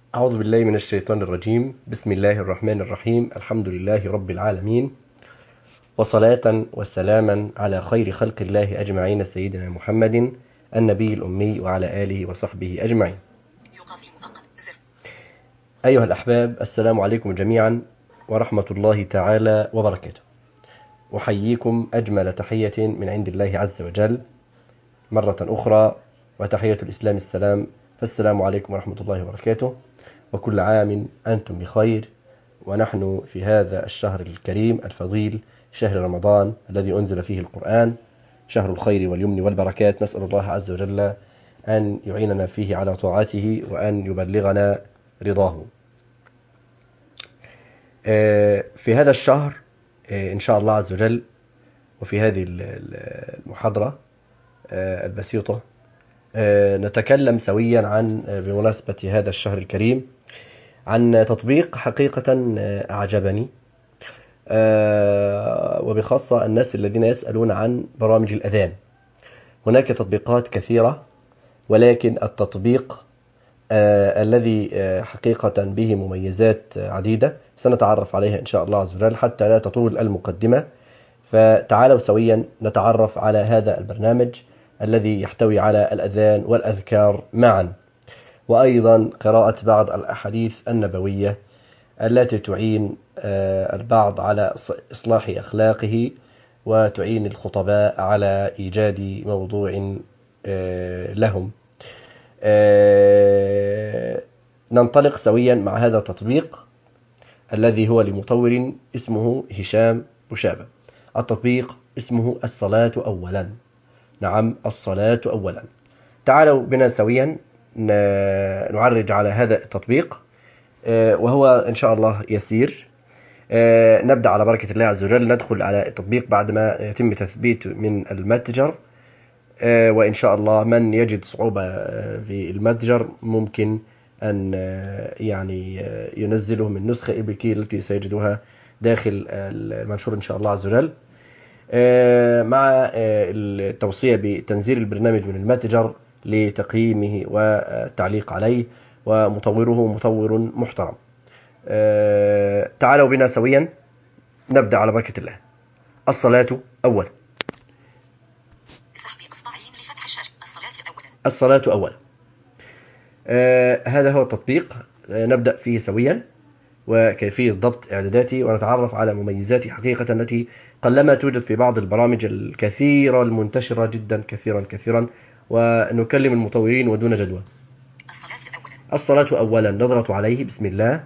أعوذ بالله من الشيطان الرجيم. بسم الله الرحمن الرحيم. الحمد لله رب العالمين، وصلاة وسلاما على خير خلق الله أجمعين، سيدنا محمد النبي الأمي وعلى آله وصحبه أجمعين. أيها الأحباب، السلام عليكم جميعا ورحمة الله تعالى وبركاته. أحييكم أجمل تحية من عند الله عز وجل مرة أخرى، وتحية الإسلام السلام، فالسلام عليكم ورحمة الله وبركاته، وكل عام أنتم بخير. ونحن في هذا الشهر الكريم الفضيل، شهر رمضان الذي أنزل فيه القرآن، شهر الخير واليمن والبركات. نسأل الله عز وجل أن يعيننا فيه على طاعته وأن يبلغنا رضاه. في هذا الشهر إن شاء الله عز وجل، وفي هذه المحاضرة البسيطة، نتكلم سويا عن بمناسبة هذا الشهر الكريم عن تطبيق حقيقة أعجبني، وبخاصة الناس الذين يسألون عن برامج الأذان. هناك تطبيقات كثيرة، ولكن التطبيق الذي حقيقة به مميزات عديدة سنتعرف عليها إن شاء الله عز وجل حتى لا تطول المقدمة. فتعالوا سويا نتعرف على هذا البرنامج الذي يحتوي على الأذان والأذكار معا، وأيضا قراءة بعض الأحاديث النبوية التي تعين البعض على إصلاح أخلاقه، وتعين الخطباء على إيجاد موضوع لهم. ننطلق سويا مع هذا التطبيق الذي هو لمطور اسمه هشام بوشابة. التطبيق اسمه الصلاة أولا. نعم، الصلاة أولا. تعالوا بنا سويا نعرج على هذا التطبيق، وهو إن شاء الله يسير. نبدأ على بركة الله عز وجل، ندخل على التطبيق بعدما يتم تثبيت من المتجر، وإن شاء الله من يجد صعوبة في المتجر ممكن أن ينزله من نسخة APK التي سيجدها داخل المنشور إن شاء الله عز وجل، مع التوصية بتنزيل البرنامج من المتجر لتقييمه والتعليق عليه، ومطوره مطور محترم. تعالوا بنا سويا نبدأ على بركة الله. الصلاة أولا. الصلاة أولا. هذا هو التطبيق. نبدأ فيه سويا، وكيفية ضبط إعداداته، ونتعرف على مميزاته حقيقة التي قلما توجد في بعض البرامج الكثيرة المنتشرة جدا كثيرا، ونكلم المطورين ودون جدوى. الصلاة أولا. نضغط عليه. بسم الله.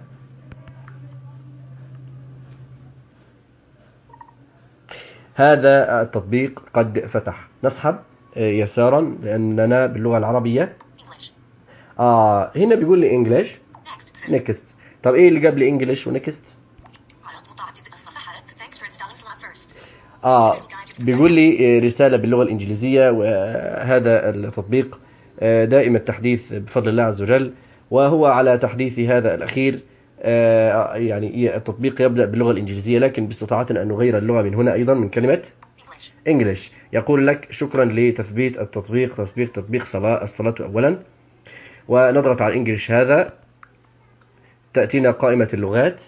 هذا التطبيق قد فتح. نسحب يسارا لأننا باللغة العربية. هنا بيقول لي English Next. طب ايه اللي جاب لي English ونكست؟ بيقول لي رسالة باللغة الإنجليزية، وهذا التطبيق دائم التحديث بفضل الله عز وجل، وهو على تحديث هذا الأخير. التطبيق يبدأ باللغة الإنجليزية، لكن باستطاعتنا أن نغير اللغة من هنا أيضا من كلمة English. يقول لك شكرا لتثبيت التطبيق، تطبيق الصلاة أولا، ونضغط على English. هذا تأتينا قائمة اللغات.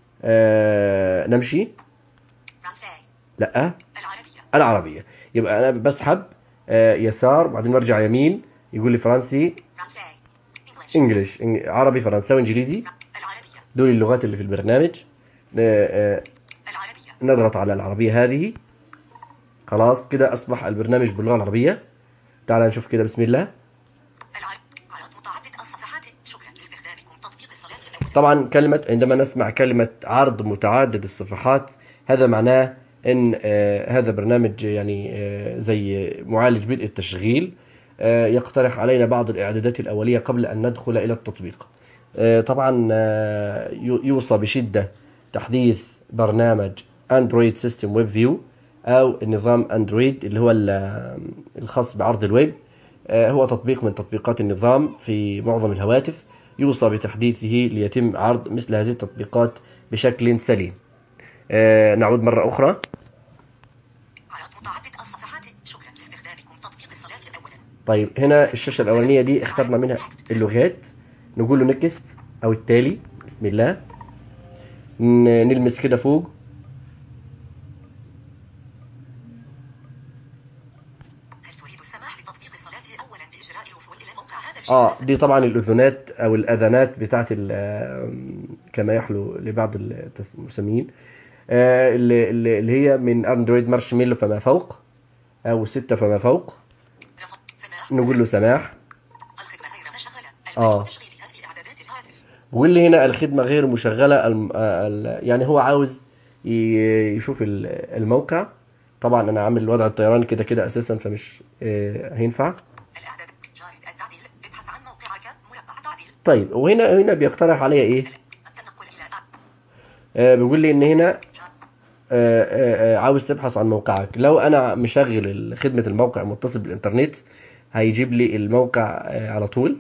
نمشي. لا، العربية. يبقى أنا بسحب يسار، بعدين برجع يمين، يقول لي فرنسي، انجليش، عربي، فرنساوي، انجليزي. دول اللغات اللي في البرنامج. نضغط على العربية هذه. خلاص كده أصبح البرنامج باللغة العربية. تعال نشوف كده. بسم الله. طبعا عندما نسمع كلمة عرض متعدد الصفحات، هذا معناه ان هذا برنامج زي معالج بدء التشغيل، يقترح علينا بعض الاعدادات الاولية قبل ان ندخل الى التطبيق. طبعا يوصى بشدة تحديث برنامج اندرويد سيستم ويب فيو، او النظام اندرويد اللي هو الخاص بعرض الويب. هو تطبيق من تطبيقات النظام في معظم الهواتف، يوصى بتحديثه ليتم عرض مثل هذه التطبيقات بشكل سليم. نعود مرة أخرى. طيب هنا الشاشة الأولانية دي اخترنا منها اللغات، نقول له نكست. أو التالي. بسم الله. نلمس كده فوق. هل تريد السماح بتطبيق الصلاة أولا بإجراء الوصول إلى موقع هذا الجهاز؟ دي طبعا الأذونات أو الأذانات بتاعت كما يحلو لبعض المسميين، اللي هي من أندرويد مارشميلو فما فوق، أو 6 فما فوق. رفض سماح. نقول له سماح. الخدمة غير مشغلة. المجهود تشغيلها في إعدادات الهاتف. واللي هنا الخدمة غير مشغلة. يعني هو عاوز يشوف الموقع. طبعا أنا عامل وضع الطيران كده كده أساسا، فمش هينفع. الإعداد جاري التعديل. ابحث عن موقعك مربع تعديل. طيب، وهنا بيقترح عليا إيه؟ التنقل إلى بيقول لي إن هنا عاوز تبحث عن موقعك. لو أنا مشغل خدمة الموقع متصل بالإنترنت هيجيب لي الموقع على طول.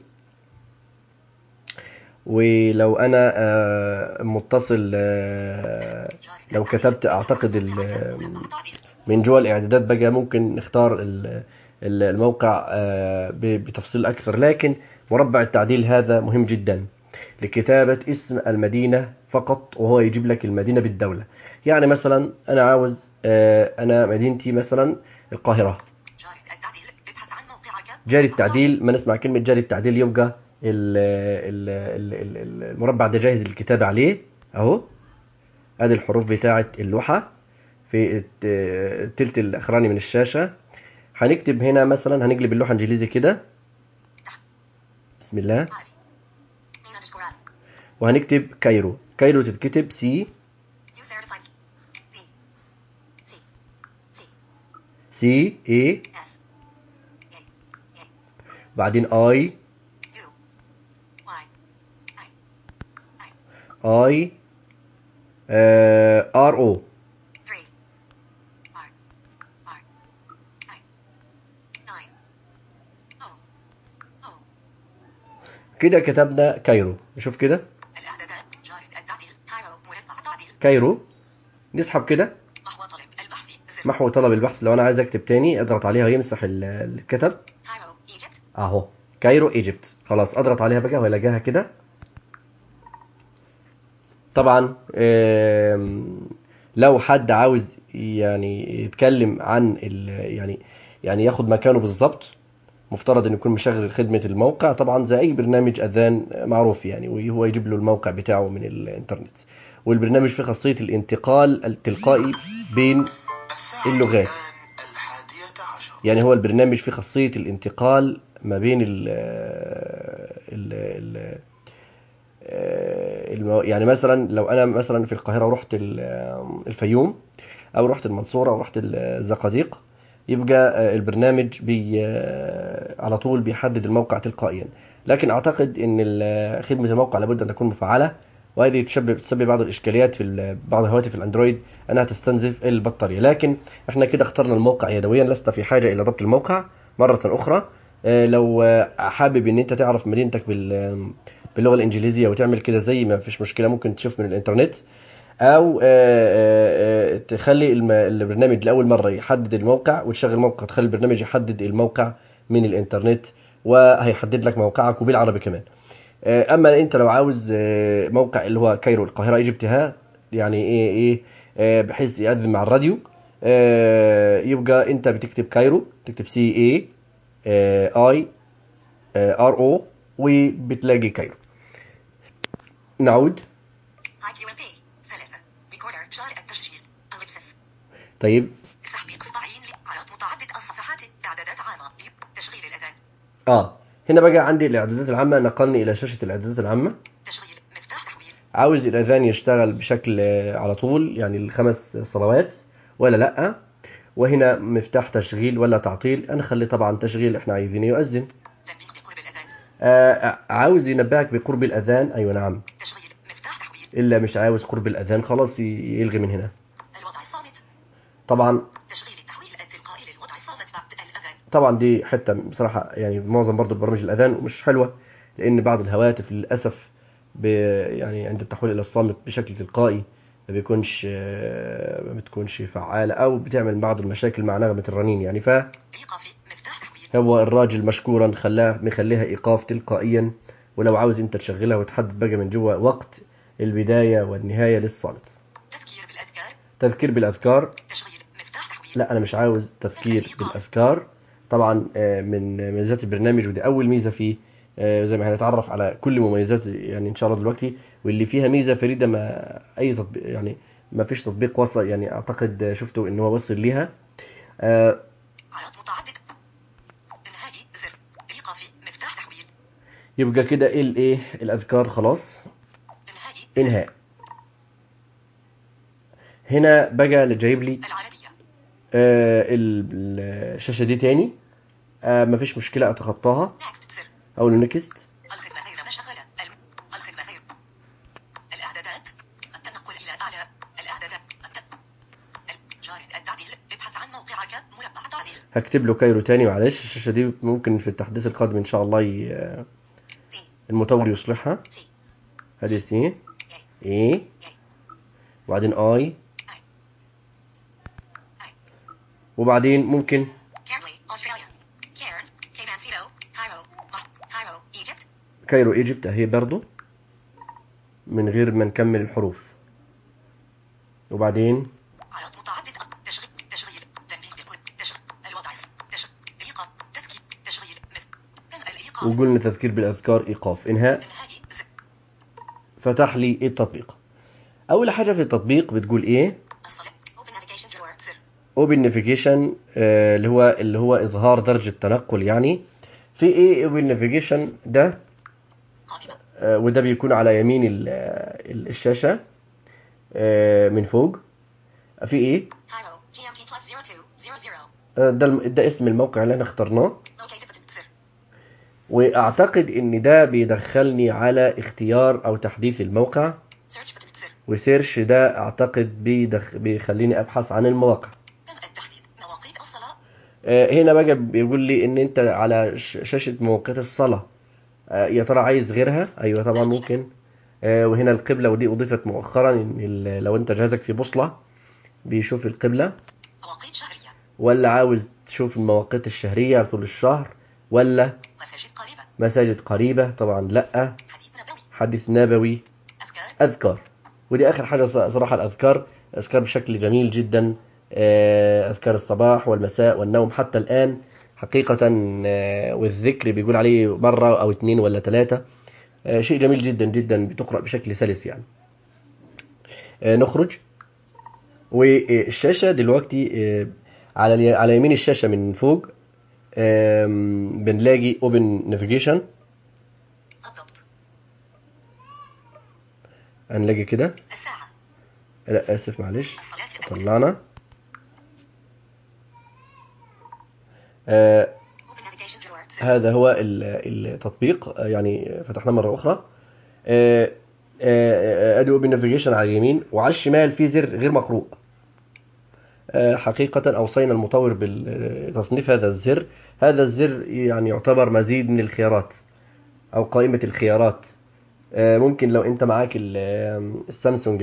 ولو انا متصل، لو كتبت اعتقد من جوه الاعدادات بقى ممكن نختار الموقع بتفصيل اكثر، لكن مربع التعديل هذا مهم جدا لكتابة اسم المدينة فقط، وهو يجيب لك المدينة بالدولة. يعني مثلا انا عاوز انا مدينتي مثلا القاهرة. جاري التعديل، ما نسمع كلمة جاري التعديل يبقى المربع ده جاهز للكتابة عليه اهو. ادي الحروف بتاعة اللوحة في التلت الاخراني من الشاشة. هنكتب هنا مثلا، هنقلب اللوحة انجليزي كده. بسم الله. وهنكتب كايرو. كايرو تتكتب سي اي، بعدين اي ار او. كده كتبنا كايرو. نشوف كده كايرو. نسحب كده محو طلب البحث. لو انا عايز اكتب تاني اضغط عليها ويمسح اللي اتكتب اهو. كايرو ايجيبت. خلاص اضغط عليها بقى وهلاقيها كده. طبعا لو حد عاوز يعني يتكلم عن يعني ياخد مكانه بالظبط، مفترض ان يكون مشغل خدمة الموقع طبعا زي اي برنامج اذان معروف يعني، وهو يجيب له الموقع بتاعه من الانترنت. والبرنامج فيه خاصية الانتقال التلقائي بين اللغات. يعني هو البرنامج فيه خاصية الانتقال ما بين يعني مثلا لو انا مثلا في القاهرة ورحت الفيوم، او رحت المنصورة، او رحت الزقازيق، يبقى البرنامج على طول بيحدد الموقع تلقائيا. لكن اعتقد ان خدمة الموقع لابد ان تكون مفعلة، وهذه تسبب بعض الاشكاليات في بعض هواتف الاندرويد انها تستنزف البطارية. لكن احنا كده اخترنا الموقع يدويا، لسنا في حاجة الى ضبط الموقع مرة اخرى. لو حابب ان انت تعرف مدينتك باللغة الانجليزية وتعمل كده زي ما فيش مشكلة، ممكن تشوف من الانترنت، او تخلي البرنامج لاول مره يحدد الموقع، وتشغل الموقع تخلي البرنامج يحدد الموقع من الانترنت، وهيحدد لك موقعك وبالعربي كمان. اما انت لو عاوز موقع اللي هو كايرو القاهره ايجيبتها، يعني ايه بحيث يأذن مع الراديو، يبقى انت بتكتب كايرو، تكتب سي اي اي ار او، وبتلاقي كايرو. نعود. طيب، سحب اصبعين لعرض متعدد الصفحات. اعدادات عامة. تشغيل الاذان. هنا بقى عندي الاعدادات العامة، نقلني الى شاشة الاعدادات العامة. تشغيل مفتاح تحويل. عاوز الاذان يشتغل بشكل على طول، يعني الخمس صلوات ولا لا؟ وهنا مفتاح تشغيل ولا تعطيل؟ انا خلي طبعا تشغيل، احنا عايزين يؤذن. تنبيه بقرب الاذان. عاوز ينبهك بقرب الاذان. ايوه نعم. تشغيل مفتاح تحويل. الا مش عاوز قرب الاذان، خلاص يلغي من هنا. الوضع الصامت. طبعا تشغيل التحويل التلقائي للوضع الصامت بعد الاذان. طبعا دي حته بصراحه يعني معظم برضو برامج الاذان ومش حلوه، لان بعض الهواتف للاسف يعني عند التحويل الى الصامت بشكل تلقائي ما بتكونش فعاله، او بتعمل بعض المشاكل مع نغمه الرنين يعني. ايقافي مفتاح تحويل. هو الراجل مشكورا مخليها ايقاف تلقائيا ولو عاوز انت تشغلها وتحدد بقى من جوه وقت البداية والنهاية للصامت. تذكير بالأذكار. تذكير بالأذكار. تشغيل مفتاح تحويل. لا أنا مش عاوز تذكير بالأذكار. طبعا من مميزات البرنامج، ودي أول ميزة فيه، زي ما هنتعرف على كل مميزات يعني إن شاء الله دلوقتي، واللي فيها ميزة فريدة ما أي تطبيق يعني ما فيش تطبيق وصل، يعني أعتقد شفته إن هو وصل ليها. عرض متعدد. انهائي زر ايقافي مفتاح تحويل. يبقى كده الايه الأذكار خلاص. انهائي انهاء. هنا بقى اللي جايب لي العربية. الشاشة دي تاني. مفيش مشكلة أتخطاها. نيكست زر. أو نكست. الخدمة غير مشغلة. الخدمة غير. الإعدادات. التنقل إلى أعلى. الإعدادات. جاري التعديل. ابحث عن موقعك مربع تعديل. هكتب له كايرو تاني معلش. الشاشة دي ممكن في التحديث القادم إن شاء الله المطور يصلحها. هذه سي إيه وبعدين آي وبعدين ممكن كايرو ايجيبت اهي برضو من غير ما نكمل الحروف. وبعدين عرض متعدد. تشغيل تنبيه تشغيل الوضع ايقاف تذكير تشغيل تم الايقاف. وقلنا تذكير بالاذكار ايقاف انهاء. فتح لي التطبيق. اول حاجه في التطبيق بتقول ايه؟ اوبن نافيجيشن اللي هو اظهار درجه التنقل. يعني في ايه اوبن نافيجيشن ده؟ وده بيكون على يمين الشاشه من فوق. في ايه؟ ده اسم الموقع اللي احنا اخترناه. واعتقد ان ده بيدخلني على اختيار او تحديث الموقع. وسيرش ده اعتقد بيخليني ابحث عن المواقع. هنا بقى بيقول لي ان انت على شاشة مواقيت الصلاة. يا ترى عايز غيرها؟ ايوه طبعا ممكن. وهنا القبلة، ودي اضيفت مؤخرا ان لو انت جهازك في بوصلة بيشوف القبلة. مواقيت شهرية. ولا عاوز تشوف المواقيت الشهرية طول الشهر، ولا مساجد قريبة؟ طبعا لا. حديث نبوي. أذكار. ودي آخر حاجة صراحة. الأذكار بشكل جميل جدا. أذكار الصباح والمساء والنوم حتى الآن حقيقة. والذكر بيقول عليه مرة أو 2 ولا 3. شيء جميل جدا جدا، بتقرأ بشكل سلس يعني. نخرج. والشاشة دلوقتي على يمين الشاشة من فوق بنلاقي Open Navigation. هنلاقي كده. الساعة. لا آسف معلش طلعنا. هذا هو التطبيق يعني فتحناه مرة أخرى. ادي Open Navigation على اليمين، وعلى الشمال في زر غير مقروء. حقيقة أوصينا المطور بتصنيف هذا الزر. هذا الزر يعني يعتبر مزيد من الخيارات أو قائمة الخيارات. ممكن لو أنت معاك السامسونج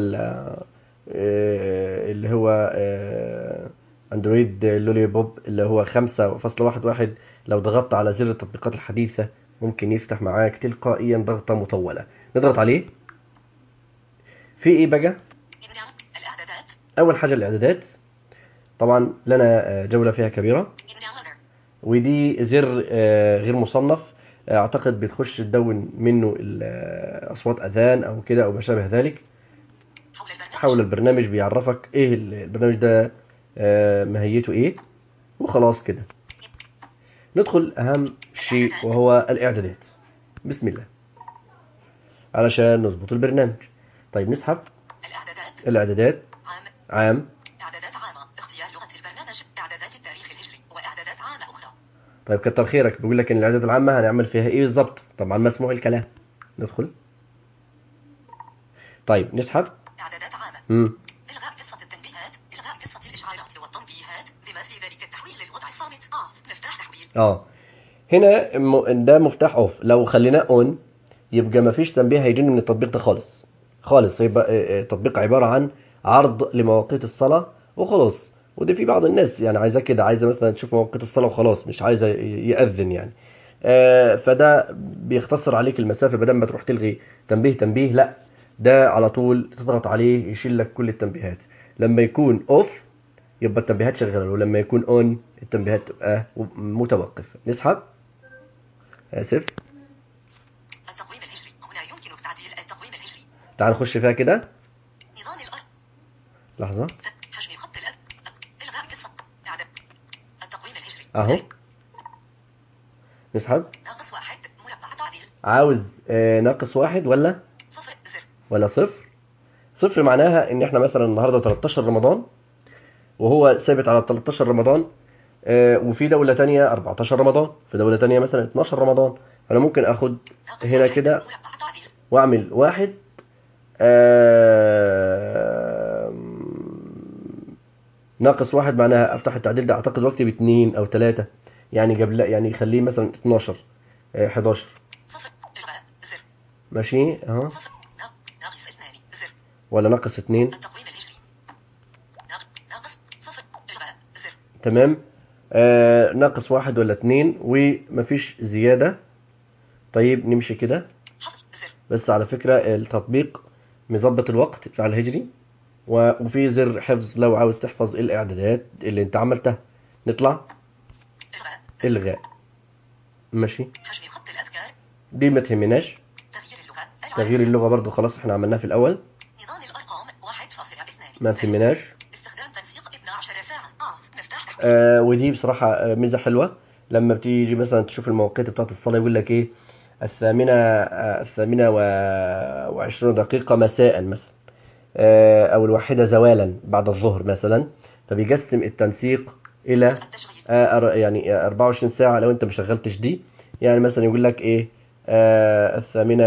اللي هو أندرويد لولي بوب اللي هو 5.11، لو ضغطت على زر التطبيقات الحديثة ممكن يفتح معاك تلقائيا ضغطة مطولة. نضغط عليه. في إيه بقى؟ أول حاجة الإعدادات. طبعا لنا جولة فيها كبيرة. ودي زر غير مصنف. أعتقد بتخش تدون منه أصوات أذان أو كده أو ما شابه ذلك. حول البرنامج بيعرفك إيه البرنامج ده ماهيته إيه، وخلاص كده. ندخل أهم شيء وهو الإعدادات. بسم الله علشان نظبط البرنامج. طيب نسحب الإعدادات. عام. إعدادات عامة. اختيار لغة البرنامج. إعدادات التاريخ الهجري وإعدادات عامة أخرى. طيب كتر خيرك. بيقول لك إن الإعدادات العامة هنعمل فيها إيه بالظبط؟ طبعا مسموع الكلام. ندخل. طيب نسحب. إعدادات عامة. إلغاء قصة التنبيهات. إلغاء قصة الإشعارات والتنبيهات بما في ذلك التحويل للوضع الصامت. مفتاح تحويل. هنا ده مفتاح أوف. لو خليناه أون يبقى مفيش تنبيه هيجيني من التطبيق ده خالص خالص. يبقى التطبيق عبارة عن عرض لمواقيت الصلاة وخلاص. وده في بعض الناس يعني عايزة كده، عايزة مثلا تشوف مواقيت الصلاة وخلاص، مش عايزة يأذن يعني. فده بيختصر عليك المسافة، بدل ما تروح تلغي تنبيه لا، ده على طول تضغط عليه يشيل لك كل التنبيهات. لما يكون اوف يبقى التنبيهات شغالة، ولما يكون اون التنبيهات تبقى متوقف. نسحب، اسف. التقويم الهجري، هنا يمكنك تعديل التقويم الهجري. تعال نخش فيها كده. نظام الأرض. لحظة. حجم خط إلغاء قصة. إعداد التقويم الهجري. اهو. نسحب. ناقص 1 مربع تعديل. عاوز ناقص 1 ولا 0 زر. ولا 0. 0 معناها ان احنا مثلا النهارده 13 رمضان، وهو ثابت على 13 رمضان. وفي دولة تانية 14 رمضان، في دولة تانية مثلا 12 رمضان. فأنا ممكن أخد هنا كده وأعمل 1. ناقص 1 معناها أفتح التعديل ده، أعتقد واكتب 2 أو 3، يعني قبل، يعني خليه مثلا 12 11. صفر إلغاء زر. ماشي أهو. صفر ناقص 2 زر. ولا ناقص 2. التقويم الهجري. ناقص 0 إلغاء زر. تمام. ناقص 1 ولا 2 ومفيش زيادة. طيب نمشي كده. بس على فكرة التطبيق مظبط الوقت بتاع الهجري، وفي زر حفظ لو عاوز تحفظ الإعدادات اللي أنت عملتها. نطلع إلغاء. ماشي. حجم خط الأذكار دي ما تهمناش. تغيير اللغة برضو خلاص احنا عملناه في الأول. نظام الأرقام 1.2 ما تهمناش. استخدام تنسيق 12 ساعة. مفتاح ودي بصراحة ميزة حلوة. لما بتيجي مثلا تشوف المواقيت بتاعت الصلاة يقول لك ايه، 8:20 مساء مثلا، او 1 زوالا بعد الظهر مثلا. فبيقسم التنسيق الى يعني 24 ساعة لو انت مشغلتش دي. يعني مثلا يقول لك ايه، 8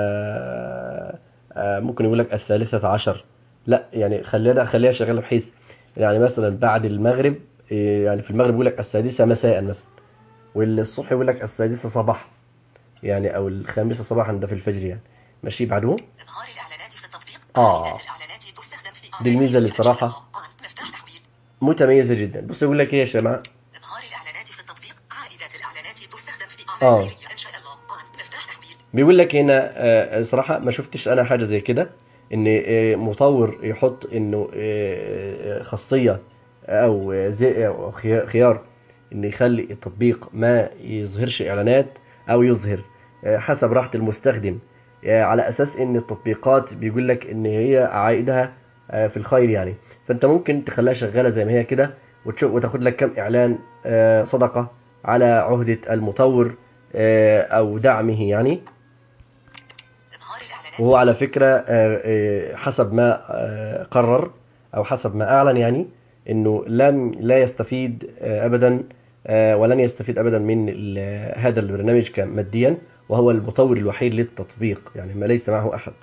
ممكن يقول لك 13. لا يعني خليها شغالة بحيث يعني مثلا بعد المغرب، يعني في المغرب يقول لك 6 مساء مثلا، والصبح يقول لك 6 صباحا، يعني او 5 صباحا ده في الفجر يعني. ماشي بعده. إظهار الإعلانات في التطبيق. الإعلانات تستخدم في دي الميزة اللي صراحة مفتاح تحويل متميزة جدا. بص يقول لك ايه يا جماعة، إظهار الإعلانات في التطبيق. عائدات الإعلانات تستخدم في أعمال خيرية إن شاء الله. مفتاح تحويل. بيقول لك هنا صراحة ما شفتش انا حاجة زي كده، ان مطور يحط انه خاصية او زي أو خيار ان يخلي التطبيق ما يظهرش اعلانات او يظهر حسب راحة المستخدم، على اساس ان التطبيقات بيقول لك ان هي عائدها في الخير يعني. فانت ممكن تخليها شغالة زي ما هي كده، وتشوف وتاخد لك كم اعلان صدقة على عهدة المطور او دعمه يعني. وهو على فكرة حسب ما قرر أو حسب ما أعلن يعني أنه لا يستفيد أبدا، ولن يستفيد أبدا من هذا البرنامج كماديا، وهو المطور الوحيد للتطبيق يعني ما ليس معه أحد.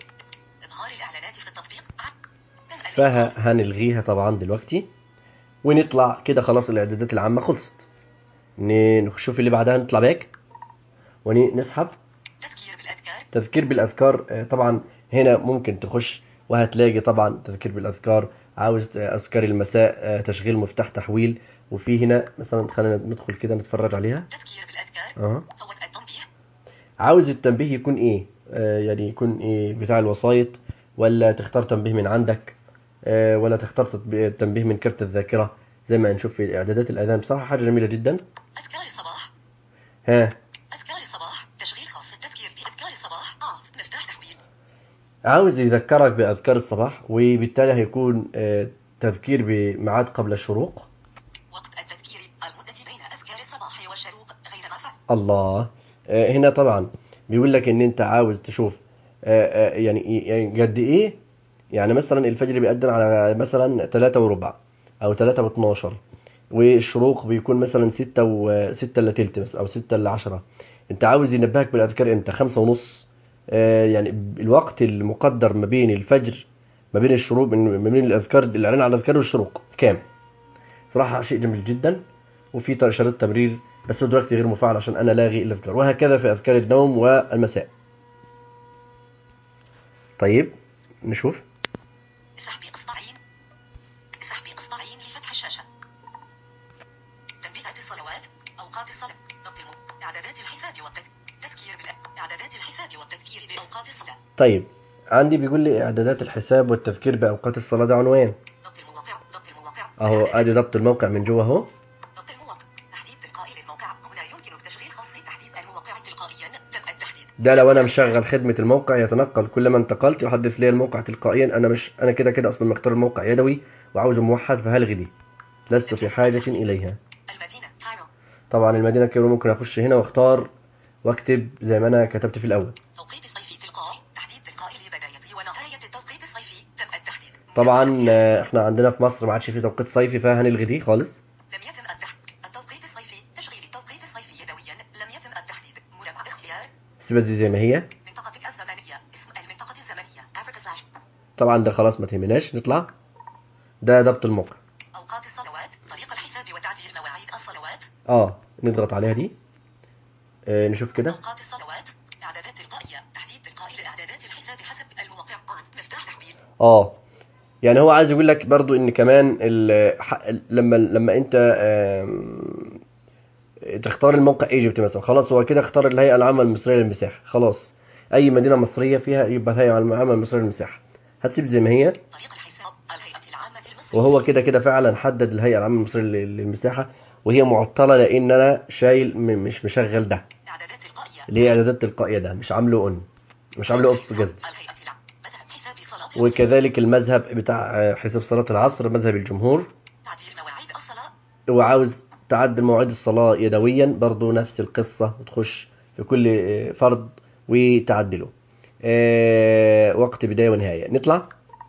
فهنلغيها طبعا دلوقتي ونطلع كده. خلاص الإعدادات العامة خلصت. نشوف اللي بعدها، نطلع باك ونسحب تذكير بالأذكار. طبعا هنا ممكن تخش وهتلاقي طبعا تذكير بالأذكار. عاوز أذكار المساء تشغيل مفتاح تحويل. وفي هنا مثلا خلينا ندخل كده نتفرج عليها. تذكير بالأذكار. صوت التنبيه. عاوز التنبيه يكون ايه، يعني يكون ايه بتاع الوسائط، ولا تختار تنبيه من عندك، ولا تختار تنبيه من كارت الذاكرة زي ما نشوف في إعدادات الأذان. بصراحة حاجة جميلة جدا. أذكار الصباح. أذكار الصباح تشغيل خاص. التذكير بأذكار الصباح. مفتاح تحويل. عاوز يذكرك بأذكار الصباح، وبالتالي هيكون تذكير بميعاد قبل الشروق. وقت التذكير المدة بين أذكار الصباح والشروق غير ما فعل. الله. هنا طبعا بيقول لك ان انت عاوز تشوف يعني قد ايه. يعني مثلا الفجر بيأذن على مثلا 3:15 او 3:12، والشروق بيكون مثلا 6:06 مثلا او 6:10. انت عاوز ينبهك بالاذكار امتى؟ 5:30. يعني الوقت المقدر ما بين الفجر ما بين الشروق ما بين الاذكار، الاعلان على الاذكار والشروق كام؟ صراحة شيء جميل جدا. وفي شريط تمرير بس دلوقتي غير مفعل عشان انا لاغي الاذكار، وهكذا في اذكار النوم والمساء. طيب نشوف. سحب إصبعين. سحب إصبعين لفتح الشاشة. تنبيهات الصلوات. أوقات الصلاة. ضبط إعدادات الحساب والتسجيل. طيب عندي بيقول لي اعدادات الحساب والتذكير باوقات الصلاه، ده عنوان ضبط المواقع. ضبط المواقع. اهو، ادي ضبط الموقع من جوه اهو. ضبط المواقع. تحديد تلقائي للموقع. هنا يمكنك تشغيل خاصية تحديث الموقع تلقائيا. تم التحديد. ده لو انا مشغل خدمه الموقع يتنقل كلما انتقلت يحدث لي الموقع تلقائيا. انا كده كده اصلا مختار الموقع يدوي وعاوزه موحد، فهلغي دي، لست في حاجه اليها. المدينة كايرو. طبعا المدينه كايرو ممكن اخش هنا واختار واكتب زي ما انا كتبت في الاول. توقيت صيفي تلقائي. تحديد تلقائي لبداية ونهاية التوقيت الصيفي. تم التحديد. طبعا احنا عندنا في مصر ما عادش في توقيت صيفي، فهنلغي دي خالص. لم يتم التحديد. التوقيت الصيفي. تشغيل التوقيت الصيفي يدويا. لم يتم التحديد. مربع اختيار. سيبها دي زي ما هي. منطقتك الزمنية. اسم المنطقة الزمنية أفريقيا سلاش. طبعا ده خلاص ما تهمناش، نطلع. ده ضبط الموقع. أوقات الصلوات. طريقة الحساب وتعديل مواعيد الصلوات. نضغط عليها دي. نشوف كده. أوقات الصلوات. إعدادات تلقائية. تحديد تلقائي لإعدادات الحساب حسب المواقع. مفتاح تحويل. يعني هو عايز يقول لك برضو ان كمان لما انت تختار الموقع ايجيبت مثلا، خلاص هو كده اختار الهيئه العامه المصريه للمساحه. خلاص اي مدينه مصريه فيها يبقى الهيئه العامه المصريه للمساحه، هتسيب زي ما هي. طريق الحساب. الهيئة العامة المصرية. وهو كده كده فعلا حدد الهيئه العامه المصريه للمساحه، وهي معطله لان انا شايل مش مشغل ده إعدادات تلقائية. اللي هي اعدادات تلقائيه، ده مش عامله اون، مش عامله اوف قصدي. الهيئة العامة. مذهب حساب صلاة العصر. وكذلك المذهب بتاع حساب صلاه العصر، مذهب الجمهور. تعديل مواعيد الصلاة. وعاوز تعدل مواعيد الصلاة يدويا، برضو نفس القصة، وتخش في كل فرد وتعدله. وقت بداية ونهاية. نطلع.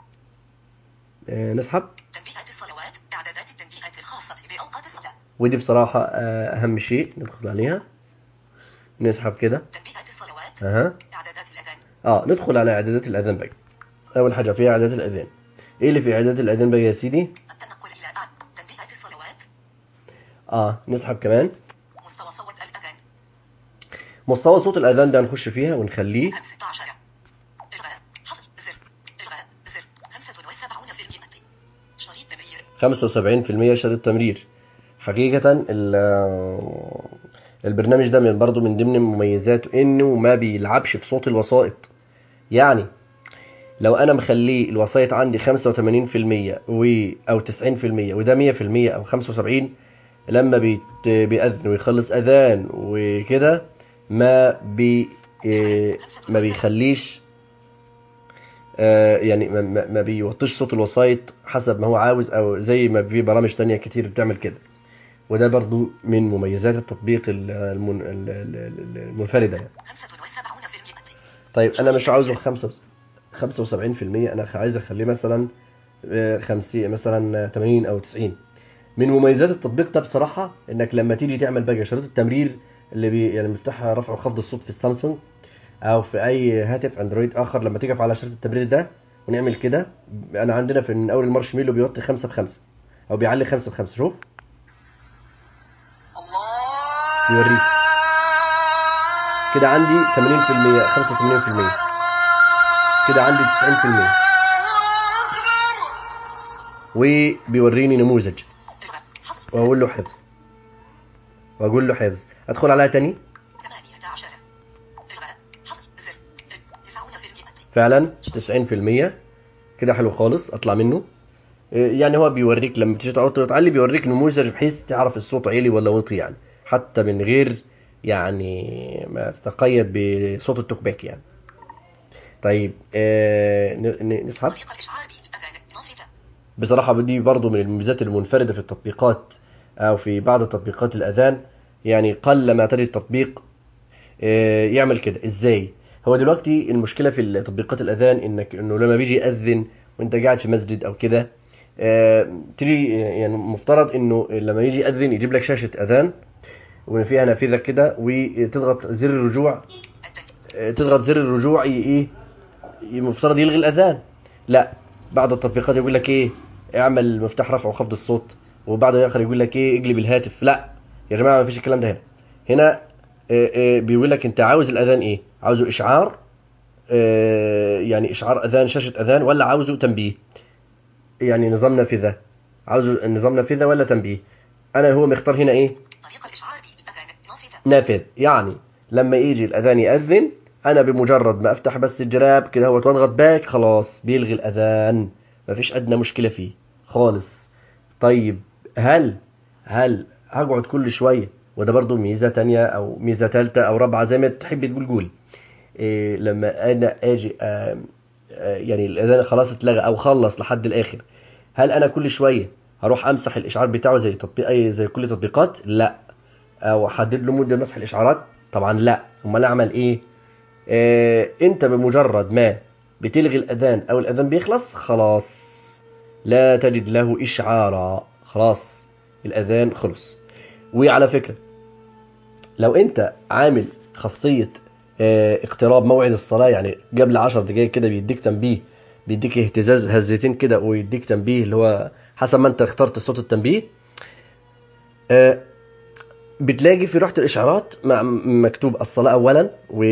نسحب. تنبيهات الصلوات. إعدادات التنبيهات الخاصة بأوقات الصلاة. ودي بصراحة أهم شيء ندخل عليها. نسحب كده. تنبيهات الصلوات. أها. إعدادات الأذان. ندخل على إعدادات الأذان بقى. أول حاجة فيها إعدادات الأذان. إيه اللي في إعدادات الأذان بقى يا سيدي؟ التنقل إلى تنبيهات الصلوات. نسحب كمان. مستوى صوت الأذان. مستوى صوت الأذان ده نخش فيها ونخليه 15. إلغاء. حظر. زر. إلغاء. زر. 75%. شريط تمرير. 75% شريط تمرير. حقيقة البرنامج ده برضو من ضمن مميزاته انه ما بيلعبش في صوت الوسائط. يعني لو انا مخليه الوسائط عندي 85% او 90% وده 100% او 75، لما بيأذن ويخلص اذان وكده ما بيخليش يعني ما بيوطيش صوت الوسائط حسب ما هو عاوز، او زي ما في برامج تانية كتير بتعمل كده. وده برضو من مميزات التطبيق المنفردة يعني. 75%. طيب انا مش عاوزه 75%، انا عايز اخليه مثلا 50 مثلا 80 او 90. من مميزات التطبيق ده بصراحة انك لما تيجي تعمل بقى شريط التمرير اللي يعني مفتاح رفع وخفض الصوت في السامسونج او في اي هاتف اندرويد اخر، لما تيجي على شريط التمرير ده ونعمل كده، انا عندنا في من اول المارشميلو بيوطي 5 ب5 او بيعلي 5 ب5. شوف بيوريك كده عندي 80%، 85%، كده عندي 90%، وبيوريني نموذج واقول له حفظ، واقول له حفظ. ادخل عليها تاني 18. إلغاء. حظر. زر. 90%. فعلا 90%. كده حلو خالص. اطلع منه. يعني هو بيوريك لما تيجي تعلي بيوريك نموذج بحيث تعرف الصوت عالي ولا واطي، يعني حتى من غير يعني ما تتقيد بصوت التوكباك يعني. طيب نسحب. طريقة الإشعار بالأذان نافذة. بصراحة دي برضو من الميزات المنفردة في التطبيقات أو في بعض تطبيقات الأذان. يعني قل ما تجد تطبيق يعمل كده. إزاي؟ هو دلوقتي المشكلة في تطبيقات الأذان إنه لما بيجي يأذن وأنت قاعد في مسجد أو كده، تيجي يعني مفترض إنه لما يجي يأذن يجيب لك شاشة أذان وفيها نافذة كده، وتضغط زر الرجوع. تضغط زر الرجوع مفترض يلغي الأذان. لا، بعض التطبيقات يقول لك ايه، اعمل مفتاح رفع وخفض الصوت، وبعض الاخر يقول لك ايه، اقلب الهاتف. لا يا جماعه، ما فيش الكلام ده هنا بيقول لك انت عاوز الاذان ايه، عاوزه اشعار يعني اشعار اذان، شاشه اذان، ولا عاوزه تنبيه يعني نظام نافذه، عاوزه النظام نافذه ولا تنبيه. انا هو مختار هنا ايه، طريقة الإشعار بالأذان نافذة. نافذ. يعني لما يجي الاذان يأذن انا بمجرد ما افتح بس الجراب كده هو واضغط باك خلاص بيلغي الاذان، مفيش ادنى مشكله فيه خالص. طيب هل هقعد كل شويه؟ وده برضو ميزه تانية او ميزه تالتة او رابعه زي ما تحب تقول قول. إيه لما انا اجي يعني الاذان خلاص اتلغى او خلص لحد الاخر، هل انا كل شويه هروح امسح الاشعار بتاعه زي تطبيق اي زي كل التطبيقات؟ لا. او احدد له مده مسح الاشعارات؟ طبعا لا. امال اعمل ايه؟ انت بمجرد ما بتلغي الاذان او الاذان بيخلص خلاص لا تجد له اشعارا، خلاص الاذان خلص. وعلى فكره لو انت عامل خاصيه اقتراب موعد الصلاه، يعني قبل 10 دقائق كده بيديك تنبيه، بيديك اهتزاز هزتين كده ويديك تنبيه اللي هو حسب ما انت اخترت صوت التنبيه. آه، بتلاقي في لوحة الإشعارات مكتوب الصلاة أولا،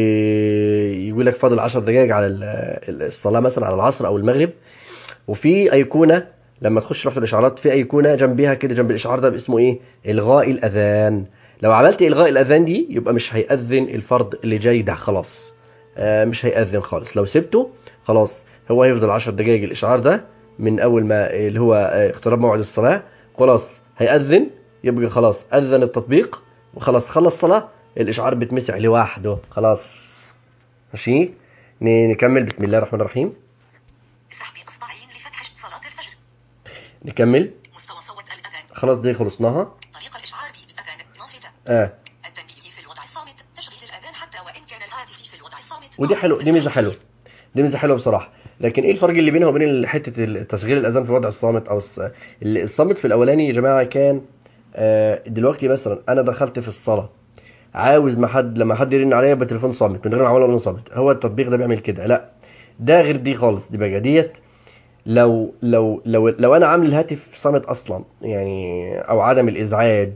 ويقول لك فاضل 10 دقائق على الصلاة مثلا على العصر أو المغرب. وفي أيقونة لما تخش لوحة الإشعارات في أيقونة جنبها كده جنب الإشعار ده باسمه إيه؟ إلغاء الأذان. لو عملت إلغاء الأذان دي يبقى مش هيأذن الفرض اللي جاي ده خلاص. مش هيأذن خالص. لو سبته خلاص هو هيفضل 10 دقائق الإشعار ده من أول ما اللي هو اقتراب موعد الصلاة خلاص هيأذن، يبقى خلاص أذن التطبيق وخلاص خلص صلاة، الإشعار بتمسح لوحده خلاص. ماشي نكمل. بسم الله الرحمن الرحيم. اسحب إصبعين لفتح صلاة الفجر. نكمل. مستوى صوت الأذان. خلاص دي خلصناها. طريقة الإشعار بالأذان نافذة. التنبيه في الوضع الصامت، تشغيل الأذان حتى وإن كان الهاتف في الوضع الصامت. ودي حلو، دي ميزة حلوة، دي ميزة حلوة بصراحة. لكن ايه الفرق اللي بينها وبين حتة تشغيل الأذان في الوضع الصامت او الصامت في الأولاني يا جماعة كان دلوقتي مثلا انا دخلت في الصلاة عاوز ما حد لما حد يرن عليا بتليفون صامت من غير ما اعمله انا صامت، هو التطبيق ده بيعمل كده. لا ده غير دي خالص. دي بقى ديت لو انا عامل الهاتف صامت اصلا يعني او عدم الازعاج،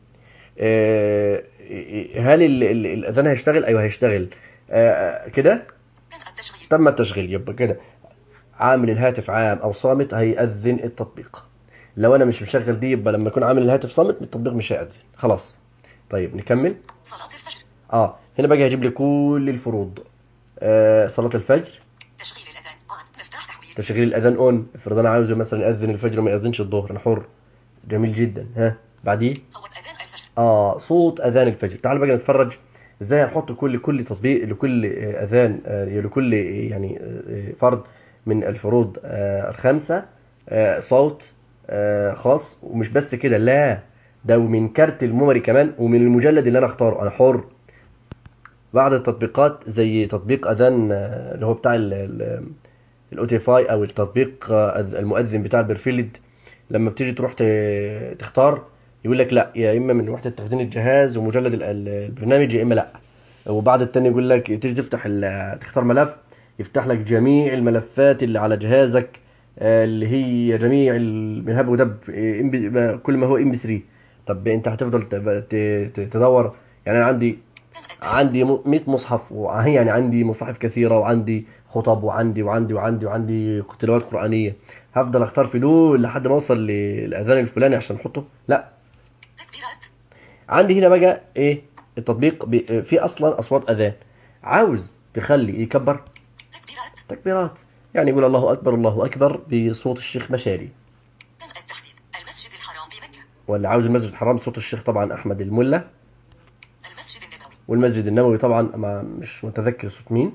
هل الاذان هيشتغل؟ ايوه هيشتغل. كده تم التشغيل. تم التشغيل. يبقى كده عامل الهاتف عام او صامت هيأذن التطبيق. لو انا مش مشغل دي يبقى لما يكون عامل الهاتف صامت التطبيق مش هيأذن خلاص. طيب نكمل. صلاة الفجر. هنا بقى هيجيب لي كل الفروض. صلاة الفجر. تشغيل الأذان أون. مفتاح تحويل. تشغيل الاذان اون. افرض انا عاوزه مثلا يأذن الفجر وما يأذنش الظهر، انا حر. جميل جدا. بعديه صوت أذان الفجر. صوت اذان الفجر. تعال بقى نتفرج ازاي هنحط كل تطبيق لكل اذان لكل يعني فرض من الفروض الخمسه صوت خاص. ومش بس كده، لا ده ومن كارت الميموري كمان ومن المجلد اللي انا اختاره، انا حر. بعض التطبيقات زي تطبيق اذان اللي هو بتاع الاوتيفاي او التطبيق المؤذن بتاع البرفيلد، لما بتيجي تروح تختار يقول لك لا، يا اما من وحده تخزين الجهاز ومجلد البرنامج يا اما لا. وبعد التاني يقول لك تيجي تفتح تختار ملف يفتح لك جميع الملفات اللي على جهازك اللي هي جميع من هب ودب كل ما هو ام بي 3. طب انت هتفضل تدور؟ يعني انا عندي 100 مصحف يعني عندي مصاحف كثيرة وعندي خطب وعندي تلاوات قرآنية، هفضل اختار في دول لحد ما اوصل للأذان الفلاني عشان احطه؟ لا. تكبيرات. عندي هنا بقى ايه التطبيق فيه اصلا اصوات اذان، عاوز تخلي يكبر تكبيرات، يعني يقول الله اكبر الله اكبر بصوت الشيخ مشاري. تم التحديد. المسجد الحرام بمكة. ولا عاوز المسجد الحرام بصوت الشيخ طبعا احمد الملا. المسجد النبوي. والمسجد النبوي طبعا ما مش متذكر صوت مين.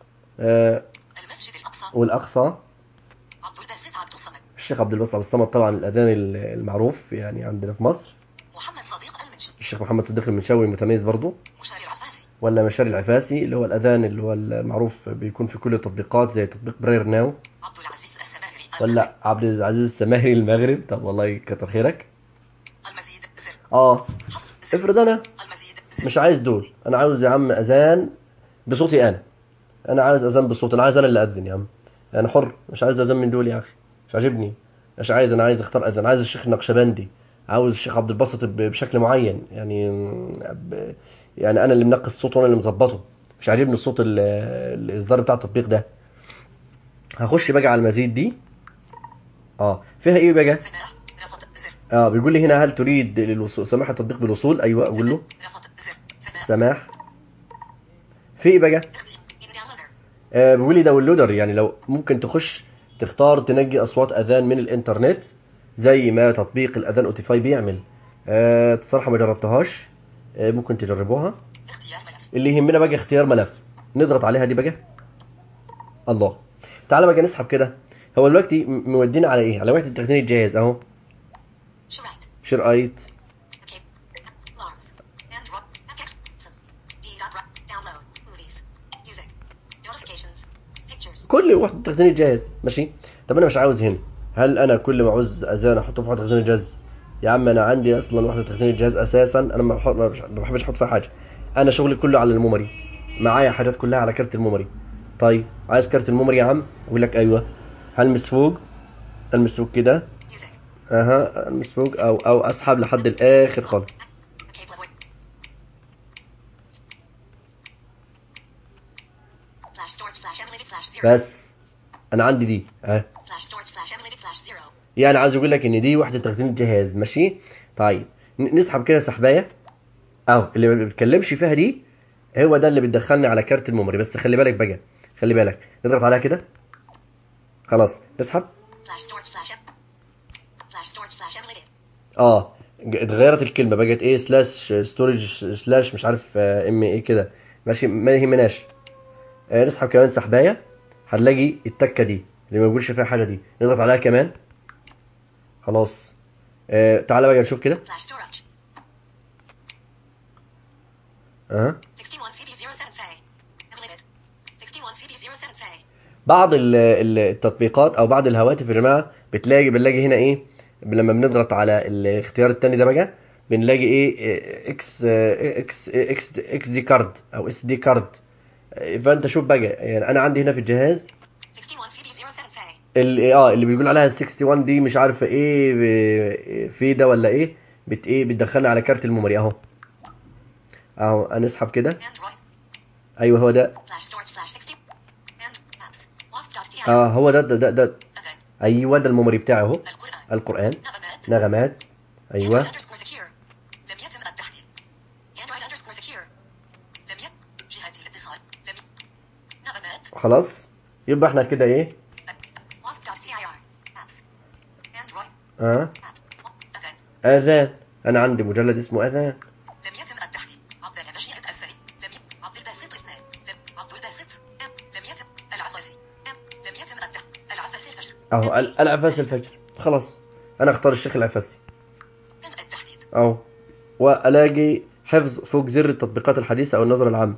المسجد الأقصى. والأقصى عبد الباسط عبد الصمد. الشيخ عبد الباسط عبد الصمد طبعا الأذان المعروف يعني عندنا في مصر. محمد صديق المنشاوي. الشيخ محمد صديق المنشاوي متميز برضه. مشاري العفاسي. ولا مشاري العفاسي اللي هو الأذان اللي هو المعروف بيكون في كل التطبيقات زي تطبيق براير ناو. عبد العزيز السماهري. ولا عبد العزيز السماهري المغرب. طب والله كتر خيرك. المزيد زر. افرض انا المزيد زر. مش عايز دول، انا عاوز يا عم اذان بصوتي انا عاوز اذان بصوتي، انا عايز انا اللي اذن يا عم، انا حر، مش عايز اذان من دول يا اخي، مش عاجبني، مش عايز، انا عايز اختار اذان، عايز الشيخ النقشبندي، عاوز الشيخ عبد الباسط بشكل معين يعني انا اللي منقي الصوت وانا اللي مظبطه، مش عاجبني الصوت الاصدار بتاع التطبيق ده. هخش بقى على المزيد دي. فيها ايه بقى؟ سماح. رفض زر. بيقول لي هنا هل تريد للوصول سماح التطبيق بالوصول؟ ايوه اقول له رفض زر. سماح. في ايه بقى؟ بيقول لي داونلودر، يعني لو ممكن تخش تختار تنجي اصوات اذان من الانترنت زي ما تطبيق الاذان اوتيفاي بيعمل. بصراحه ما جربتهاش. ممكن تجربوها. اختيار ملف. اللي يهمنا بقى اختيار ملف، نضغط عليها دي بقى. الله، تعالى بقى نسحب كده. هو دلوقتي مودينا على ايه؟ على وحده تخزين الجهاز اهو. شرايط. شرايط. Okay. Alarms. Android. Download. Movies. Music. Notifications. Pictures. كل وحده تخزين الجهاز ماشي. طب انا مش عاوز هنا. هل انا كل ما عاوز اذان احطه في وحده تخزين الجهاز؟ يا عم انا عندي اصلا وحده تخزين الجهاز اساسا، انا ما بحبش احط فيها حاجه. انا شغلي كله على الميموري، معايا حاجات كلها على كارت الميموري. طيب عايز كارت الميموري يا عم؟ اقول لك ايوه. هلمس فوق، المس فوق كده. Music. اها، المس فوق او اسحب لحد الاخر خالص. Okay. Flash storage slash emulated slash 0. بس انا عندي دي اه. Flash storage slash emulated slash 0. يعني عاوز اقول لك ان دي وحده تخزين الجهاز ماشي. طيب نسحب كده سحبايه اهو. اللي ما بتكلمش فيها دي هو ده اللي بتدخلني على كارت الميموري. بس خلي بالك بقى، خلي بالك، نضغط عليها كده خلاص نسحب. Flash storage slash emulated. اتغيرت الكلمه بقت ايه؟ سلاش ستورج سلاش مش عارف ام ايه كده ماشي. ما يهمناش. نسحب كمان سحبايه، هنلاقي التكه دي اللي ما بيقولش فيها حاجه دي، نضغط عليها كمان خلاص. تعالى بقى نشوف كده. Flash storage. اها 61 CB07 فاي. Emulated. 61 CB07 فاي. بعض التطبيقات او بعض الهواتف يا جماعه بنلاقي هنا ايه؟ لما بنضغط على الاختيار الثاني ده بقى بنلاقي ايه؟ اكس دي كارد او اس دي كارد. فانت شوف بقى، يعني انا عندي هنا في الجهاز 61 CB07 فاي. اللي بيقول عليها 61 دي مش عارفه ايه في ده ولا ايه، بتدخلنا على كارت الميموري اهو. هنسحب كده. Android. ايوه هو ده. Flash storage slash 60. And apps. wasp.ti. هو ده أذان. ايوه ده الميموري بتاعي اهو. القرآن. نغمات. نغمات. ايوه. Android underscore secure. لم يتم التحديد. Android underscore secure. لم يتم. جهات الاتصال. نغمات. خلاص يبقى احنا كده ايه؟ wasp.tir. apps. Android. اه apps. أذان. اذان. انا عندي مجلد اسمه اذان. لم يتم التحديد. عبد المجيد الأسري. عبد الباسط 2. عبد الباسط. لم يتم. العفاسي. لم يتم التحديد. العفاسي الفجر. اهو العفاس الفجر. خلاص انا اختار الشيخ العفاسي تم التحديد. اهو. والاقي حفظ فوق زر التطبيقات الحديثه او النظره العامه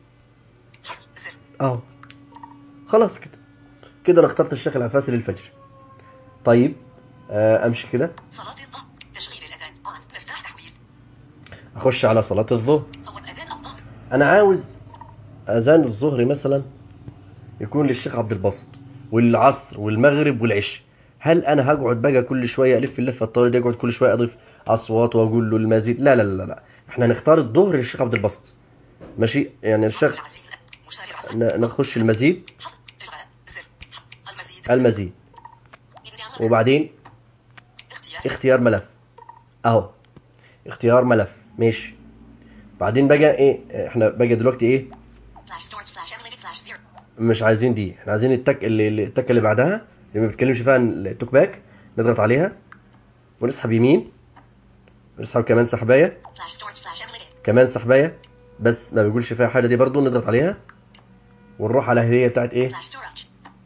زر. اهو. خلاص كده انا اخترت الشيخ العفاسي للفجر. طيب امشي كده. صلاة الظهر. تشغيل الأذان. عن مفتاح تحويل. اخش على صلاه الظهر. صوت أذان الظهر. انا عاوز اذان الظهر مثلا يكون للشيخ عبد الباسط، والعصر والمغرب والعشاء. هل انا هقعد بقى كل شويه الف اللفه الطويله دي، اقعد كل شويه اضيف اصوات واقول له المزيد؟ لا لا لا لا، احنا هنختار الظهر للشيخ عبد الباسط ماشي. يعني الشيخ العزيز. مشار العفو. نخش المزيد. إلغاء. زر. المزيد. المزيد وبعدين اختيار ملف اهو. اختيار ملف ماشي. بعدين بقى ايه؟ احنا بقى دلوقتي ايه؟ Flash storage slash emulated slash 0. مش عايزين دي، احنا عايزين التكه اللي بعدها اللي ما بيتكلمش فيها عن التوك باك. نضغط عليها ونسحب يمين، ونسحب كمان سحبايه، Flash storage slash emulated. كمان سحبايه بس ما بيقولش فيها حاجه دي برضو. نضغط عليها ونروح على هي بتاعت ايه؟ Flash storage.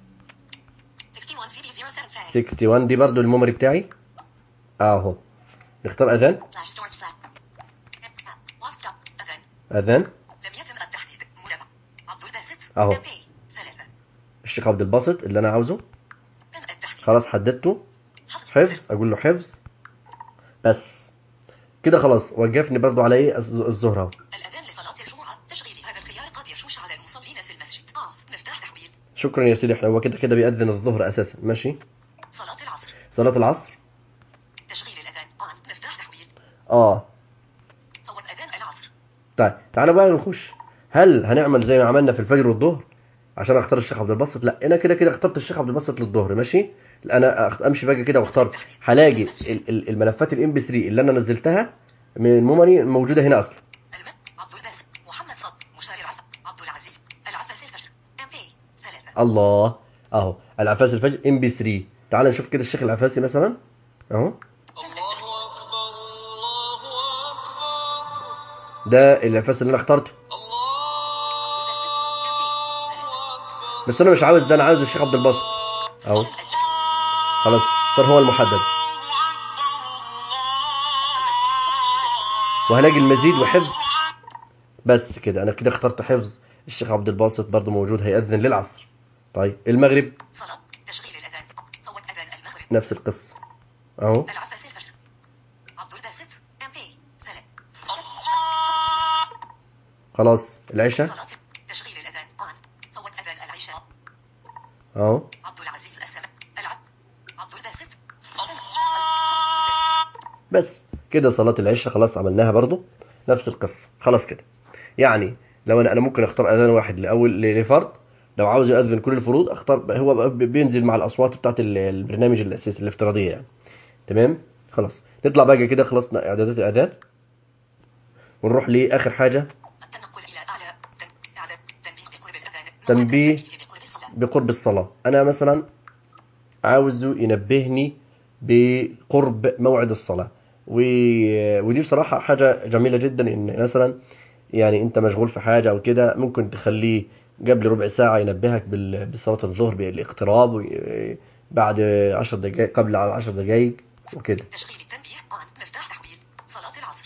61 CB07 فاي. 61 دي برضو الميموري بتاعي اهو. نختار اذان. Flash storage slash. wasp. أذان. اذان. لم يتم التحديد. مربع. عبد الباسط. أهو. MP 3. الشيخ عبد الباسط اللي انا عاوزه. تم التحديد. خلاص حددته. حفظ، اقول له حفظ بس كده خلاص. وقفني برضو على ايه؟ الظهر اهو. الأذان لصلاة الجمعة. تشغيل هذا الخيار قد يشوش على المصلين في المسجد. مفتاح تحويل. شكرا يا سيدي. احنا هو كده بيأذن الظهر اساسا ماشي. صلاة العصر. صلاة العصر. تشغيل الأذان. مفتاح تحويل. صوت أذان العصر. طيب تعالى بقى نخش. هل هنعمل زي ما عملنا في الفجر والظهر عشان اختار الشيخ عبد الباسط؟ لا، انا كده اخترت الشيخ عبد الباسط للظهر ماشي. انا امشي بقى كده واختار. هلاقي الملفات الام بي 3 اللي انا نزلتها من الميموري موجوده هنا اصلا. عبد الباسط. محمد صد. مشار العفو. عبد العزيز. العفاسي الفجر. MP الله. اهو العفاس الفجر MP3. تعال نشوف كده الشيخ العفاسي مثلا اهو. الله أكبر الله أكبر. ده العفاس اللي انا اخترته، بس انا مش عاوز ده، انا عاوز الشيخ عبد الباسط اهو. خلاص صار هو المحدد، وهلاقي المزيد وحفظ. بس كده انا كده اخترت حفظ. الشيخ عبد الباسط برضه موجود، هيأذن للعصر. طيب المغرب صلاة تشغيل الأذان. صوت أذان المغرب. نفس القصة اهو. العفاس الفجر. عبد الباسط MP 3. خلاص العشاء صلاة تشغيل الأذان. صوت أذان العشاء. اهو. عبد العزيز السمك. العب. عبد الباسط. بس كده صلاة العشاء خلاص عملناها برضو نفس القصة. خلاص كده يعني لو انا ممكن اختار اذان واحد لاول لفرد. لو عاوز يؤذن كل الفروض اختار، هو بينزل مع الاصوات بتاعت البرنامج الاساسي الافتراضية يعني. تمام. خلاص نطلع بقى كده، خلصنا اعدادات الاذان ونروح لاخر حاجة. التنقل إلى أعلى. إعداد تنبيه بقرب الأذان. تنبيه بقرب الصلاة. بقرب الصلاة. انا مثلا عاوزه ينبهني بقرب موعد الصلاة. ودي بصراحة حاجة جميلة جدا، ان مثلا يعني انت مشغول في حاجة او كده، ممكن تخليه قبل ربع ساعة ينبهك بصلاة الظهر بالاقتراب، بعد 10 دقائق، قبل 10 دقائق وكده. تشغيل التنبيه. مفتاح تحويل. صلاة العصر.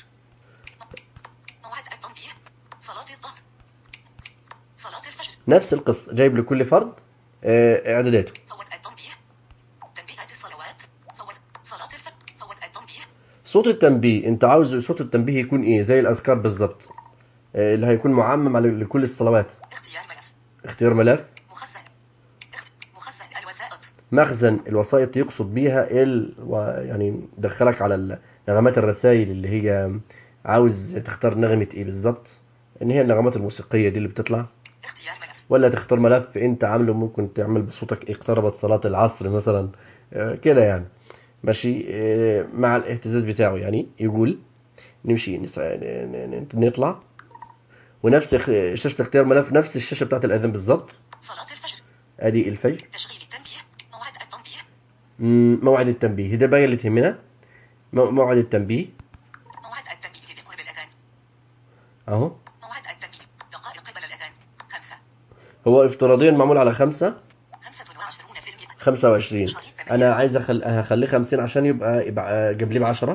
موعد التنبيه. صلاة الظهر. صلاة الفجر. نفس القصة، جايب لكل فرد اعداداته. صوت التنبيه. تنبيهات الصلوات. صوت صلاة الفجر. صوت التنبيه. صوت التنبيه انت عاوز صوت التنبيه يكون ايه؟ زي الاذكار بالظبط، اللي هيكون معمم لكل الصلوات. اختيار ملف. اختيار ملف. مخزن. مخزن الوسائط. مخزن الوسائط يقصد بيها يعني دخلك على نغمات الرسائل، اللي هي عاوز تختار نغمة ايه بالظبط، ان هي النغمات الموسيقية دي اللي بتطلع، اختيار ملف. ولا تختار ملف انت عامله ممكن تعمل بصوتك اقتربت صلاة العصر مثلا، كده يعني. ماشي. مع الاهتزاز بتاعه يعني يقول نمشي نطلع، ونفس شاشة اختيار ملف نفس الشاشة بتاعت الأذان بالظبط. صلاة الفجر. ادي الفجر. تشغيل التنبيه. موعد التنبيه. موعد التنبيه ده بقى اللي تهمنا. موعد التنبيه موعد التنبيه بقرب الأذان. اهو. موعد التنبيه. دقائق قبل الأذان. 5. هو افتراضيا معمول على 5. 25%. 25. انا عايز هخليه 50 عشان يبقى جاب لي ب10.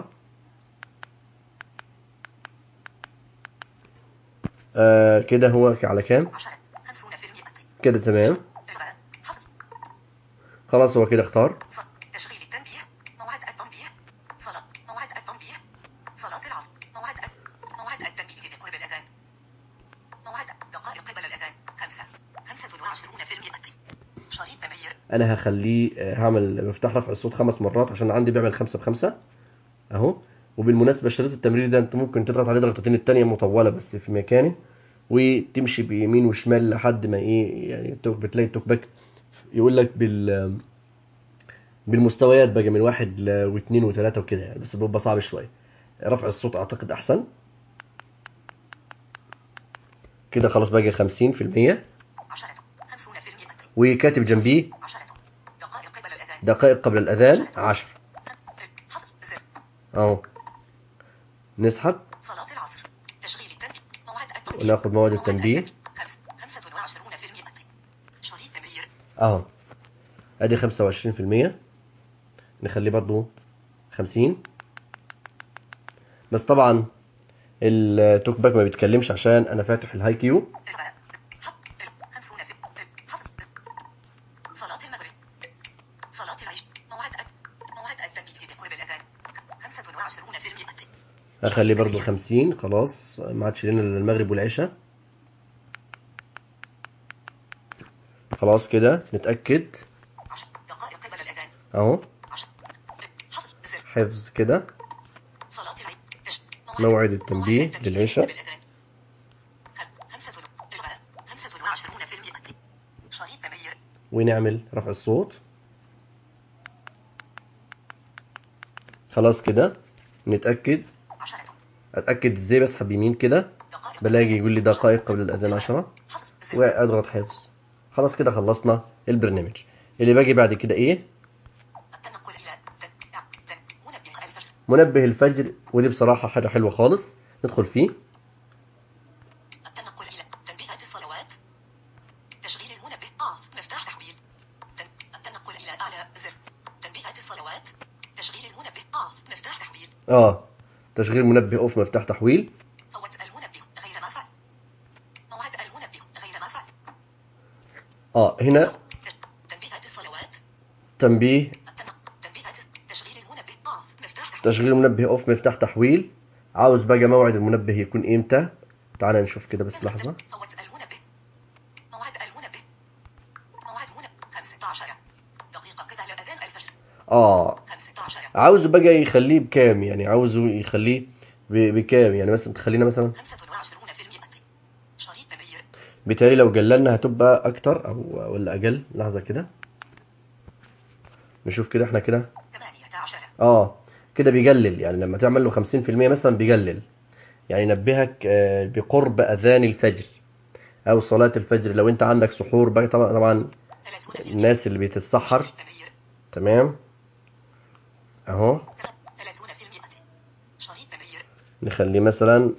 كده هو على كام؟ 50%. كده تمام. إلغاء. حظر. خلاص هو كده اختار. تشغيل التنبيه. موعد التنبيه. صلاة. موعد التنبيه. صلاة العصر. موعد التنبيه بقرب الأذان. موعد دقائق قبل الأذان. 25%. شريط تغيير. انا هخليه هعمل مفتاح رفع الصوت 5 مرات عشان عندي بيعمل 5 ب5 اهو. وبالمناسبة شريط التمرير ده انت ممكن تضغط عليه ضغطتين التانية مطولة بس في مكانه، وتمشي بيمين وشمال لحد ما ايه يعني بتلاقي التوك باك يقول لك بالمستويات بقى من 1 و2 و3 وكده يعني، بس بيبقى صعب شوية. رفع الصوت اعتقد احسن. كده خلاص باقي 50%. 50%. وكاتب جنبيه 10 دقائق قبل الأذان. دقائق قبل الأذان 10 حظر. زر. اهو. نسحب صلاة العصر. تشغيل التنبيه. موعد التنبيه. وناخد موعد التنبيه 25%. شريط تمرير. اهو. ادي 25%. نخليه برضو 50. بس طبعا التوك باك ما بيتكلمش عشان انا فاتح الهاي كيو. إلغاء. 50%. حظر. صلاة المغرب. صلاة العشاء. موعد التنبيه بقرب الأذان. 25%. اخليه برضو 50. خلاص ما عادش لنا الا المغرب والعشاء. خلاص كده نتأكد 10 دقائق قبل الأذان. اهو. 10. حظر. زر. حفظ كده صلاة العيد. موعد التنبيه للعشاء. 25%. شريط تمرير. ونعمل رفع الصوت. خلاص كده نتأكد. 10. اتأكد ازاي؟ بسحب يمين كده بلاقي يقول لي دقائق قبل الأذان 10 واضغط حفظ. خلاص كده خلصنا البرنامج. اللي باجي بعد كده ايه؟ التنقل إلى منبه الفجر. منبه الفجر، ودي بصراحة حاجة حلوة خالص، ندخل فيه. التنقل إلى تنبيهات الصلوات. تشغيل المنبه آف مفتاح تحويل. التنقل إلى أعلى زر. تنبيهات الصلوات. تشغيل المنبه آف مفتاح تحويل. تشغيل منبه اوف مفتاح تحويل. صوت المنبه غير ما فعل. موعد المنبه غير ما فعل. هنا تنبيهات الصلوات. تنبيه تنبيهات تشغيل المنبه آف مفتاح تحويل. تشغيل المنبه اوف مفتاح تحويل. عاوز بقى موعد المنبه يكون امتى؟ تعال نشوف كده بس لحظة. صوت المنبه. موعد المنبه. موعد منبه 15 دقيقة قبل أذان الفجر. 15. عاوزه بقى يخليه بكام؟ يعني عاوزه يخليه بكام؟ يعني مثلا تخلينا مثلا 25%. شريط تغيير. بالتالي لو قللنا هتبقى اكتر او ولا اقل؟ لحظة كده نشوف كده احنا كده 18. كده بيقلل. يعني لما تعمل له 50% مثلا بيقلل، يعني ينبهك بقرب اذان الفجر او صلاة الفجر. لو انت عندك سحور بقى طبعا 30%. الناس اللي بتتسحر. شريط تغيير. تمام اهو 30%. شريط تغيير. نخليه مثلا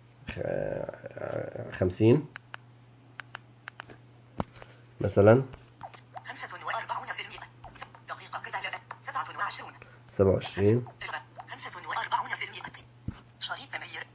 50 مثلا 45%. دقيقة قبل 27. 27 45%. شريط تغيير.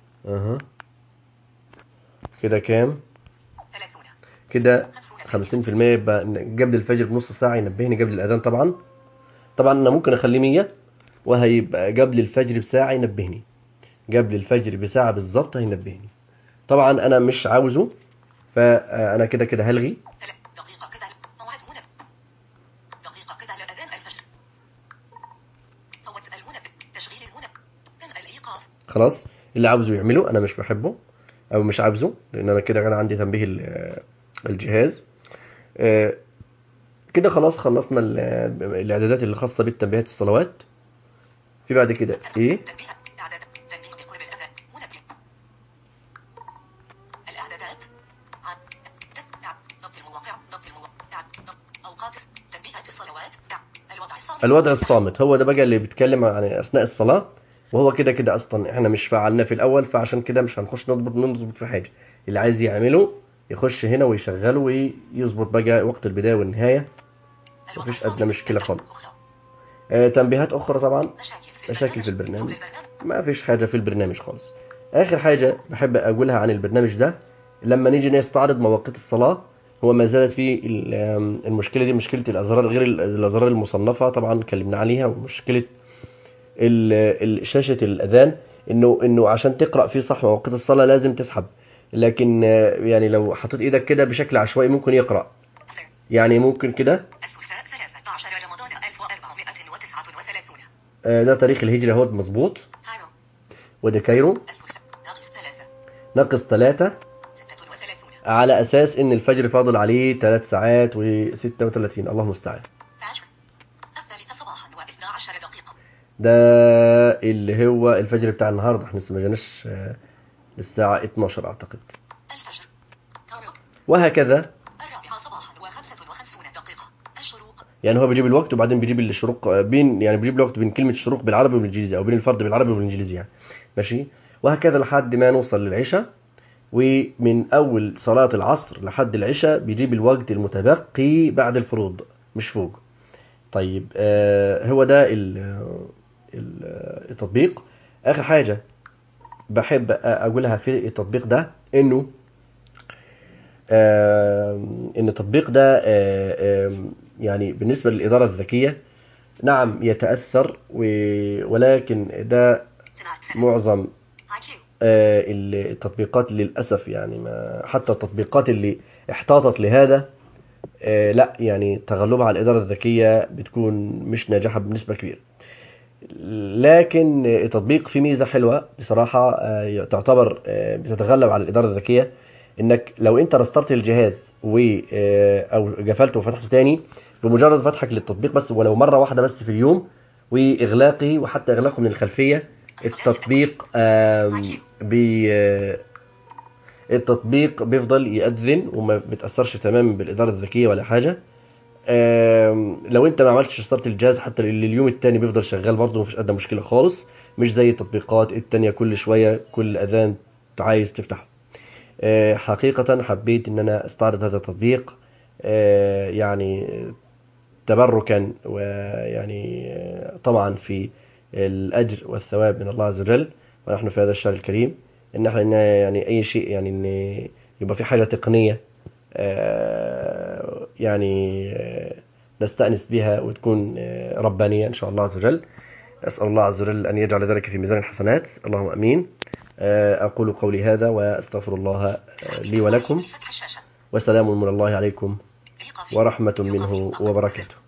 كده كام؟ 30. كده 50%. يبقى قبل الفجر بنص ساعة ينبهني قبل الأذان. طبعا أنا ممكن أخليه 100 وهيبقى قبل الفجر بساعة ينبهني. قبل الفجر بساعة بالظبط هينبهني. طبعا أنا مش عاوزه، فأنا كده هلغي. دقيقة قبل موعد منبه. دقيقة قبل أذان الفجر. صوت المنبه. تشغيل المنبه. تم الإيقاف. خلاص اللي عاوزه يعمله، أنا مش بحبه أو مش عاوزه، لأن أنا كده عندي تنبيه الجهاز. كده خلاص خلصنا الإعدادات اللي خاصة بالتنبيهات الصلوات. في بعد كده إيه؟ تنبيه إعداد تنبيه بقرب الأذان منبه. الإعدادات. ضبط المواقع. ضبط أوقات تنبيهات الصلوات. الوضع الصامت. الوضع الصامت هو ده بقى اللي بيتكلم عن أثناء الصلاة، وهو كده أصلا إحنا مش فعلناه في الأول، فعشان كده مش هنخش نظبط في حاجة. اللي عايز يعمله يخش هنا ويشغله ويظبط بقى وقت البداية والنهاية، مفيش أدنى مشكلة خالص. تنبيهات أخرى طبعا مشاكل في البرنامج. ما فيش حاجة في البرنامج خالص. آخر حاجة بحب أقولها عن البرنامج ده، لما نيجي نستعرض مواقيت الصلاة، هو ما زالت في المشكلة دي، مشكلة الأزرار غير الأزرار المصنفة طبعا اتكلمنا عليها، ومشكلة شاشة الأذان، إنه عشان تقرأ فيه صح مواقيت الصلاة لازم تسحب. لكن يعني لو حطيت إيدك كده بشكل عشوائي ممكن يقرأ. يعني ممكن كده. الثلاثاء 13 رمضان 1439. ده تاريخ الهجرة اهوت مظبوط. كايرو. وده كايرو. الثلاثاء ناقص 3 36. على أساس إن الفجر فاضل عليه 3 ساعات و36. الله المستعان. فجر. 3 صباحا و12 دقيقة. ده اللي هو الفجر بتاع النهارده، احنا لسه ما جاناش للساعة 12 أعتقد. الفجر. كايرو. وهكذا 4 صباحا و55 دقيقة. الشروق. يعني هو بيجيب الوقت وبعدين بيجيب الشروق يعني بيجيب الوقت بين كلمة الشروق بالعربي والإنجليزي، أو بين الفرد بالعربي والإنجليزي يعني. ماشي. وهكذا لحد ما نوصل للعشاء، ومن أول صلاة العصر لحد العشاء بيجيب الوقت المتبقي بعد الفروض مش فوق. طيب هو ده التطبيق. آخر حاجة بحب أقولها في التطبيق ده إن التطبيق ده يعني بالنسبة للإدارة الذكية نعم يتأثر، ولكن ده معظم التطبيقات للأسف، يعني ما حتى التطبيقات اللي احتاطت لهذا لا، يعني تغلبها على الإدارة الذكية بتكون مش ناجحة بنسبة كبيرة. لكن التطبيق فيه ميزة حلوة بصراحة تعتبر بتتغلب على الإدارة الذكية، إنك لو أنت رسترت الجهاز أو قفلته وفتحته تاني، بمجرد فتحك للتطبيق بس ولو مرة واحدة بس في اليوم وإغلاقه وحتى إغلاقه من الخلفية، التطبيق بيفضل يأذن وما بتأثرش تماما بالإدارة الذكية ولا حاجة. لو انت ما عملتش ستارت الجهاز حتى اليوم التاني بيفضل شغال برضه، مفيش أدنى مشكلة خالص، مش زي التطبيقات التانية كل شوية كل أذان عايز تفتحه. حقيقة حبيت ان انا استعرض هذا التطبيق يعني تبركا، ويعني طبعا في الأجر والثواب من الله عز وجل، ونحن في هذا الشهر الكريم، ان احنا يعني اي شيء يعني ان يبقى في حاجة تقنية يعني نستأنس بها وتكون ربانية إن شاء الله عز وجل. أسأل الله عز وجل أن يجعل ذلك في ميزان الحسنات، اللهم أمين. أقول قولي هذا وأستغفر الله لي ولكم، فتح الشاشة. وسلام من الله عليكم إيقاف. ورحمة منه وبركاته.